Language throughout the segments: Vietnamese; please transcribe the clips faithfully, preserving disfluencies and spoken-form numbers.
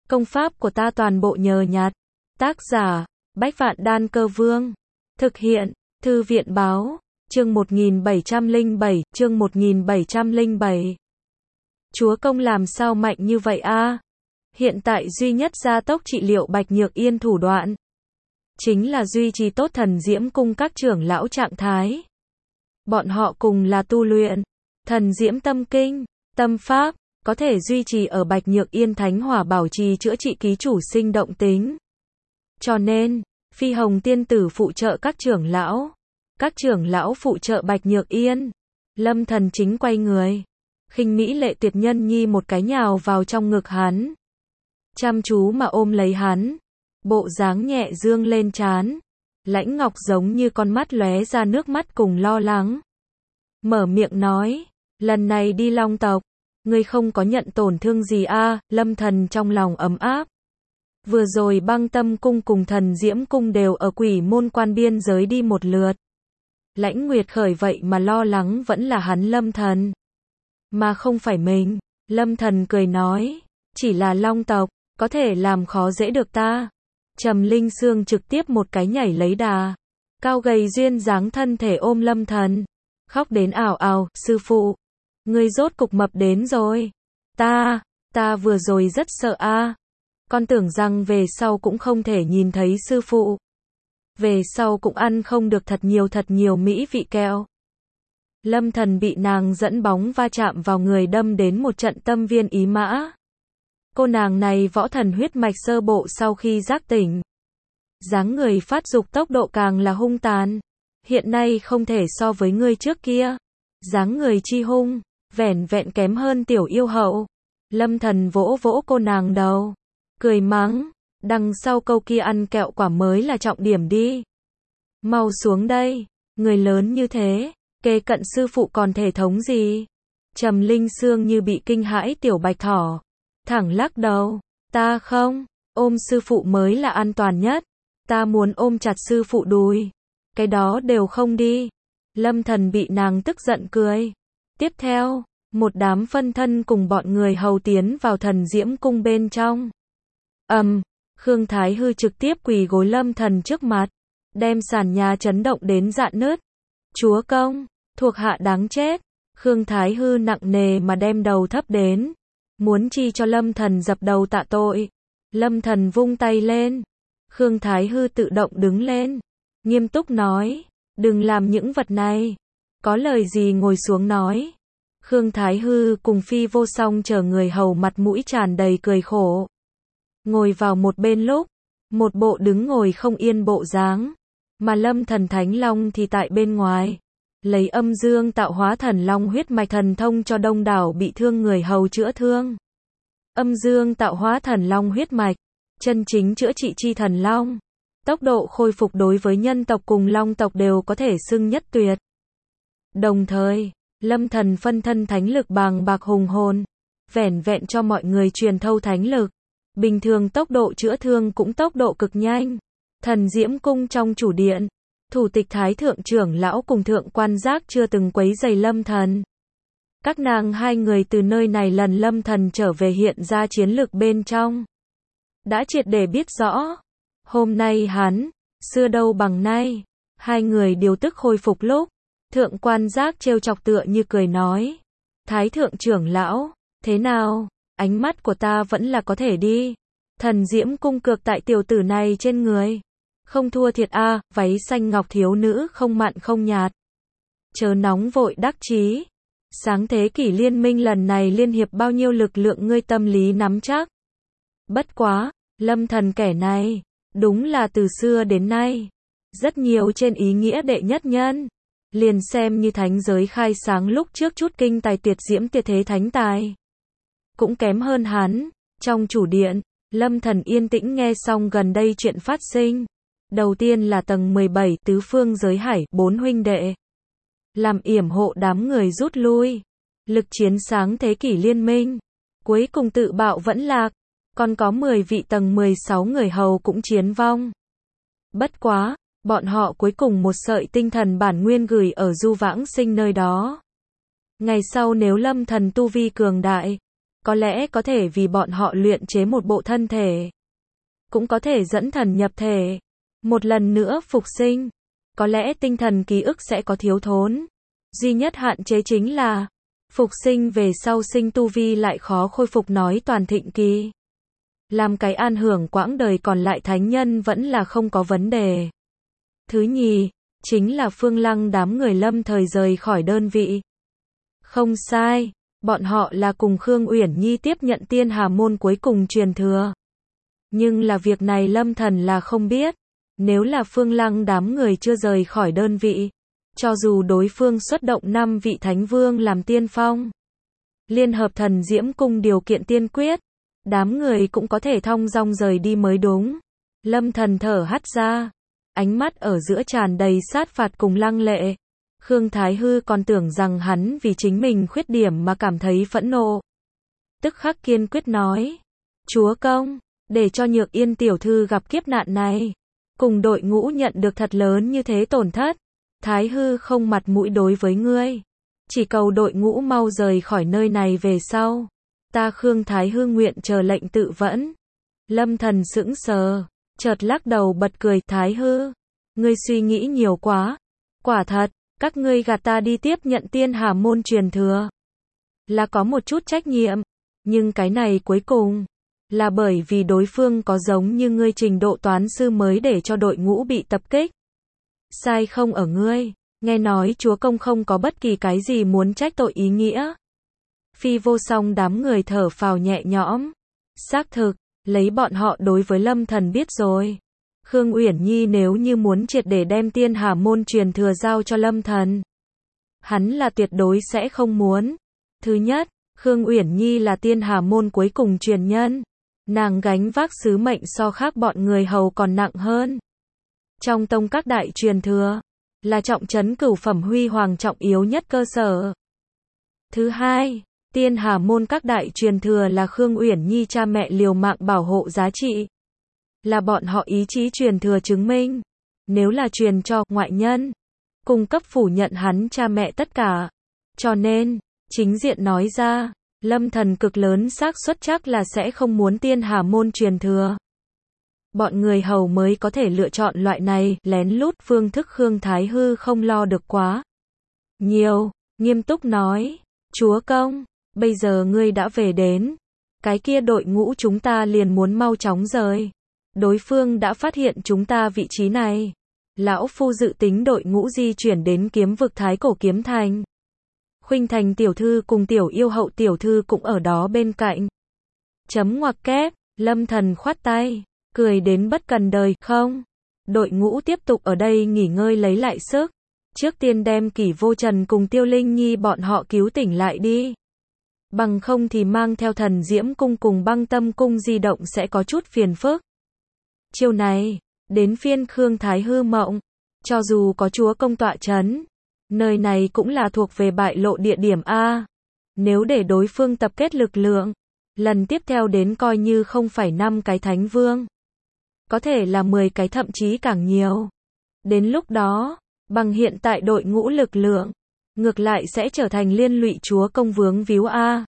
Công pháp của ta toàn bộ nhờ nhặt. Tác giả, Bách Vạn Đan Cơ Vương. Thực hiện, Thư viện báo, chương một nghìn bảy trăm lẻ bảy, chương một nghìn bảy trăm lẻ bảy. Chúa công làm sao mạnh như vậy a? Hiện tại duy nhất gia tốc trị liệu Bạch Nhược Yên thủ đoạn chính là duy trì tốt Thần Diễm Cung các trưởng lão trạng thái. Bọn họ cùng là tu luyện Thần Diễm Tâm Kinh, tâm pháp, có thể duy trì ở Bạch Nhược Yên thánh hỏa bảo trì chữa trị ký chủ sinh động tính. Cho nên, Phi Hồng tiên tử phụ trợ các trưởng lão, các trưởng lão phụ trợ Bạch Nhược Yên. Lâm Thần chính quay người, khinh mỹ lệ tuyệt nhân nhi một cái nhào vào trong ngực hắn, chăm chú mà ôm lấy hắn, bộ dáng nhẹ dương lên trán, lãnh ngọc giống như con mắt lóe ra nước mắt cùng lo lắng. Mở miệng nói, lần này đi Long tộc, ngươi không có nhận tổn thương gì a? Lâm Thần trong lòng ấm áp. Vừa rồi Băng Tâm Cung cùng Thần Diễm Cung đều ở Quỷ Môn Quan biên giới đi một lượt. Lãnh Nguyệt Khởi vậy mà lo lắng vẫn là hắn Lâm Thần, mà không phải mình. Lâm Thần cười nói, chỉ là Long tộc, có thể làm khó dễ được ta. Trầm Linh Sương trực tiếp một cái nhảy lấy đà, cao gầy duyên dáng thân thể ôm Lâm Thần, khóc đến ảo ảo, sư phụ, ngươi rốt cục mập đến rồi. Ta, ta vừa rồi rất sợ a. Con tưởng rằng về sau cũng không thể nhìn thấy sư phụ. Về sau cũng ăn không được thật nhiều thật nhiều mỹ vị kẹo. Lâm Thần bị nàng dẫn bóng va chạm vào người đâm đến một trận tâm viên ý mã. Cô nàng này võ thần huyết mạch sơ bộ sau khi giác tỉnh, dáng người phát dục tốc độ càng là hung tàn. Hiện nay không thể so với ngươi trước kia. Dáng người chi hung, vẻn vẹn kém hơn tiểu yêu hậu. Lâm Thần vỗ vỗ cô nàng đầu, cười mắng, đằng sau câu kia ăn kẹo quả mới là trọng điểm đi. Mau xuống đây, người lớn như thế, kề cận sư phụ còn thể thống gì? Trầm Linh Sương như bị kinh hãi tiểu bạch thỏ, thẳng lắc đầu, ta không, ôm sư phụ mới là an toàn nhất, ta muốn ôm chặt sư phụ đùi, cái đó đều không đi. Lâm Thần bị nàng tức giận cười. Tiếp theo, một đám phân thân cùng bọn người hầu tiến vào Thần Diễm Cung bên trong. Ầm, um, Khương Thái Hư trực tiếp quỳ gối Lâm Thần trước mặt, đem sàn nhà chấn động đến rạn nứt. Chúa công, thuộc hạ đáng chết. Khương Thái Hư nặng nề mà đem đầu thấp đến, muốn chi cho Lâm Thần dập đầu tạ tội. Lâm Thần vung tay lên, Khương Thái Hư tự động đứng lên, nghiêm túc nói, đừng làm những vật này, có lời gì ngồi xuống nói. Khương Thái Hư cùng Phi Vô Song chờ người hầu mặt mũi tràn đầy cười khổ, ngồi vào một bên lúc, một bộ đứng ngồi không yên bộ dáng, mà Lâm Thần Thánh Long thì tại bên ngoài, lấy âm dương tạo hóa thần long huyết mạch thần thông cho đông đảo bị thương người hầu chữa thương. Âm dương tạo hóa thần long huyết mạch, chân chính chữa trị chi thần long, tốc độ khôi phục đối với nhân tộc cùng long tộc đều có thể xưng nhất tuyệt. Đồng thời, Lâm Thần phân thân thánh lực bàng bạc hùng hồn, vẻn vẹn cho mọi người truyền thâu thánh lực. Bình thường tốc độ chữa thương cũng tốc độ cực nhanh. Thần Diễm Cung trong chủ điện, thủ tịch thái thượng trưởng lão cùng thượng quan giác chưa từng quấy rầy Lâm Thần. Các nàng hai người từ nơi này lần Lâm Thần trở về hiện ra chiến lược bên trong, đã triệt để biết rõ. Hôm nay hắn, xưa đâu bằng nay. Hai người điều tức khôi phục lúc, thượng quan giác trêu chọc tựa như cười nói, thái thượng trưởng lão, thế nào? Ánh mắt của ta vẫn là có thể đi. Thần Diễm Cung cược tại tiểu tử này trên người, không thua thiệt a. À, váy xanh ngọc thiếu nữ không mặn không nhạt, chớ nóng vội đắc chí. Sáng thế kỷ liên minh lần này liên hiệp bao nhiêu lực lượng ngươi tâm lý nắm chắc. Bất quá, Lâm Thần kẻ này, đúng là từ xưa đến nay, rất nhiều trên ý nghĩa đệ nhất nhân, liền xem như thánh giới khai sáng lúc trước chút kinh tài tuyệt diễm tuyệt thế thánh tài, cũng kém hơn hắn. Trong chủ điện, Lâm Thần yên tĩnh nghe xong gần đây chuyện phát sinh. Đầu tiên là tầng mười bảy tứ phương giới hải, bốn huynh đệ làm yểm hộ đám người rút lui. Lực chiến sáng thế kỷ liên minh, cuối cùng tự bạo vẫn lạc, còn có mười vị tầng mười sáu người hầu cũng chiến vong. Bất quá, bọn họ cuối cùng một sợi tinh thần bản nguyên gửi ở Du Vãng Sinh nơi đó. Ngày sau nếu Lâm Thần tu vi cường đại, Có lẽ có thể vì bọn họ luyện chế một bộ thân thể. Cũng có thể dẫn thần nhập thể. Một lần nữa phục sinh. Có lẽ tinh thần ký ức sẽ có thiếu thốn. Duy nhất hạn chế chính là phục sinh về sau sinh tu vi lại khó khôi phục nói toàn thịnh kỳ. Làm cái an hưởng quãng đời còn lại thánh nhân vẫn là không có vấn đề. Thứ nhì, chính là Phương Lăng đám người lâm thời rời khỏi đơn vị. Không sai, bọn họ là cùng Khương Uyển Nhi tiếp nhận Tiên Hà môn cuối cùng truyền thừa. Nhưng là việc này Lâm Thần là không biết. Nếu là Phương Lăng đám người chưa rời khỏi đơn vị, cho dù đối phương xuất động năm vị thánh vương làm tiên phong, liên hợp thần diễm cung điều kiện tiên quyết, đám người cũng có thể thong dong rời đi mới đúng. Lâm Thần thở hắt ra, ánh mắt ở giữa tràn đầy sát phạt cùng lăng lệ. Khương Thái Hư còn tưởng rằng hắn vì chính mình khuyết điểm mà cảm thấy phẫn nộ. Tức khắc kiên quyết nói, chúa công, để cho Nhược Yên tiểu thư gặp kiếp nạn này, cùng đội ngũ nhận được thật lớn như thế tổn thất, Thái Hư không mặt mũi đối với ngươi. Chỉ cầu đội ngũ mau rời khỏi nơi này về sau. Ta Khương Thái Hư nguyện chờ lệnh tự vẫn. Lâm Thần sững sờ, chợt lắc đầu bật cười, Thái Hư, ngươi suy nghĩ nhiều quá. Quả thật, các ngươi gạt ta đi tiếp nhận Tiên Hà môn truyền thừa. Là có một chút trách nhiệm, nhưng cái này cuối cùng là bởi vì đối phương có giống như ngươi trình độ toán sư mới để cho đội ngũ bị tập kích. Sai không ở ngươi, nghe nói chúa công không có bất kỳ cái gì muốn trách tội ý nghĩa. Phi Vô Song đám người thở phào nhẹ nhõm. Xác thực, lấy bọn họ đối với Lâm Thần biết rồi. Khương Uyển Nhi nếu như muốn triệt để đem Tiên Hà môn truyền thừa giao cho Lâm Thần, hắn là tuyệt đối sẽ không muốn. Thứ nhất, Khương Uyển Nhi là Tiên Hà môn cuối cùng truyền nhân. Nàng gánh vác sứ mệnh so khác bọn người hầu còn nặng hơn. Trong tông các đại truyền thừa, là trọng trấn cửu phẩm huy hoàng trọng yếu nhất cơ sở. Thứ hai, Tiên Hà môn các đại truyền thừa là Khương Uyển Nhi cha mẹ liều mạng bảo hộ giá trị. Là bọn họ ý chí truyền thừa chứng minh. Nếu là truyền cho ngoại nhân, cung cấp phủ nhận hắn cha mẹ tất cả. Cho nên, chính diện nói ra, Lâm Thần cực lớn xác suất chắc là sẽ không muốn Tiên Hà môn truyền thừa. Bọn người hầu mới có thể lựa chọn loại này, lén lút phương thức. Khương Thái Hư không lo được quá nhiều, nghiêm túc nói, chúa công, bây giờ ngươi đã về đến, cái kia đội ngũ chúng ta liền muốn mau chóng rời. Đối phương đã phát hiện chúng ta vị trí này. Lão phu dự tính đội ngũ di chuyển đến kiếm vực Thái Cổ Kiếm Thành. Khuynh Thành tiểu thư cùng Tiểu Yêu Hậu tiểu thư cũng ở đó bên cạnh. Chấm ngoặc kép, Lâm Thần khoát tay, cười đến bất cần đời, không. Đội ngũ tiếp tục ở đây nghỉ ngơi lấy lại sức. Trước tiên đem Kỷ Vô Trần cùng Tiêu Linh Nhi bọn họ cứu tỉnh lại đi. Bằng không thì mang theo thần diễm cung cùng băng tâm cung di động sẽ có chút phiền phức. Chiều này, đến phiên Khương Thái Hư mộng. Cho dù có chúa công tọa chấn, nơi này cũng là thuộc về bại lộ địa điểm A. Nếu để đối phương tập kết lực lượng, lần tiếp theo đến coi như không phải năm cái thánh vương, có thể là mười cái thậm chí càng nhiều. Đến lúc đó, bằng hiện tại đội ngũ lực lượng, ngược lại sẽ trở thành liên lụy chúa công vướng víu A.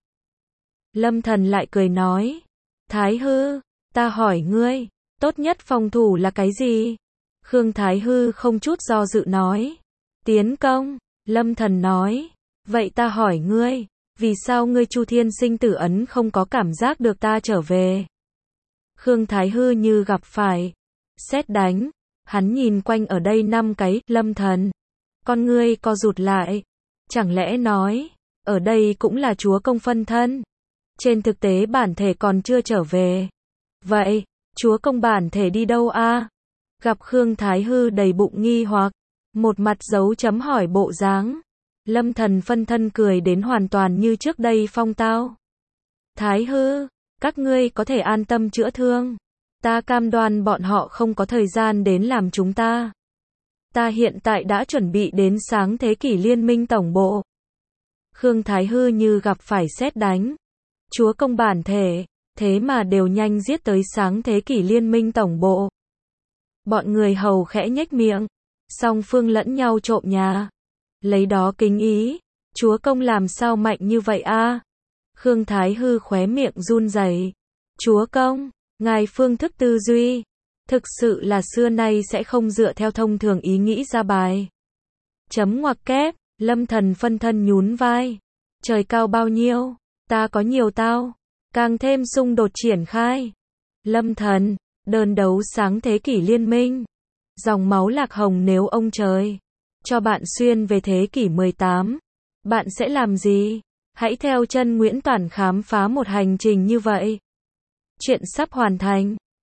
Lâm Thần lại cười nói, Thái Hư, ta hỏi ngươi, tốt nhất phòng thủ là cái gì? Khương Thái Hư không chút do dự nói, tiến công. Lâm Thần nói, vậy ta hỏi ngươi, vì sao ngươi Chu Thiên sinh tử ấn không có cảm giác được ta trở về? Khương Thái Hư như gặp phải sét đánh, hắn nhìn quanh ở đây năm cái, Lâm Thần, con ngươi co rụt lại, chẳng lẽ nói, ở đây cũng là chúa công phân thân? Trên thực tế bản thể còn chưa trở về. Vậy, chúa công bản thể đi đâu a? Gặp Khương Thái Hư đầy bụng nghi hoặc, một mặt dấu chấm hỏi bộ dáng. Lâm Thần phân thân cười đến hoàn toàn như trước đây phong tao. Thái Hư, các ngươi có thể an tâm chữa thương. Ta cam đoan bọn họ không có thời gian đến làm chúng ta. Ta hiện tại đã chuẩn bị đến sáng thế kỷ liên minh tổng bộ. Khương Thái Hư như gặp phải sét đánh. Chúa công bản thể, thế mà đều nhanh giết tới sáng thế kỷ liên minh tổng bộ. Bọn người hầu khẽ nhếch miệng, song phương lẫn nhau trộm nhà. Lấy đó kính ý, chúa công làm sao mạnh như vậy a? Khương Thái Hư khóe miệng run rẩy. Chúa công, ngài phương thức tư duy, thực sự là xưa nay sẽ không dựa theo thông thường ý nghĩ ra bài. Chấm ngoặc kép, Lâm Thần phân thân nhún vai. Trời cao bao nhiêu, ta có nhiều tao. Càng thêm xung đột triển khai. Lâm Thần, đơn đấu sáng thế kỷ liên minh. Dòng máu lạc hồng nếu ông trời cho bạn xuyên về thế kỷ mười tám, bạn sẽ làm gì? Hãy theo chân Nguyễn Toản khám phá một hành trình như vậy. Chuyện sắp hoàn thành.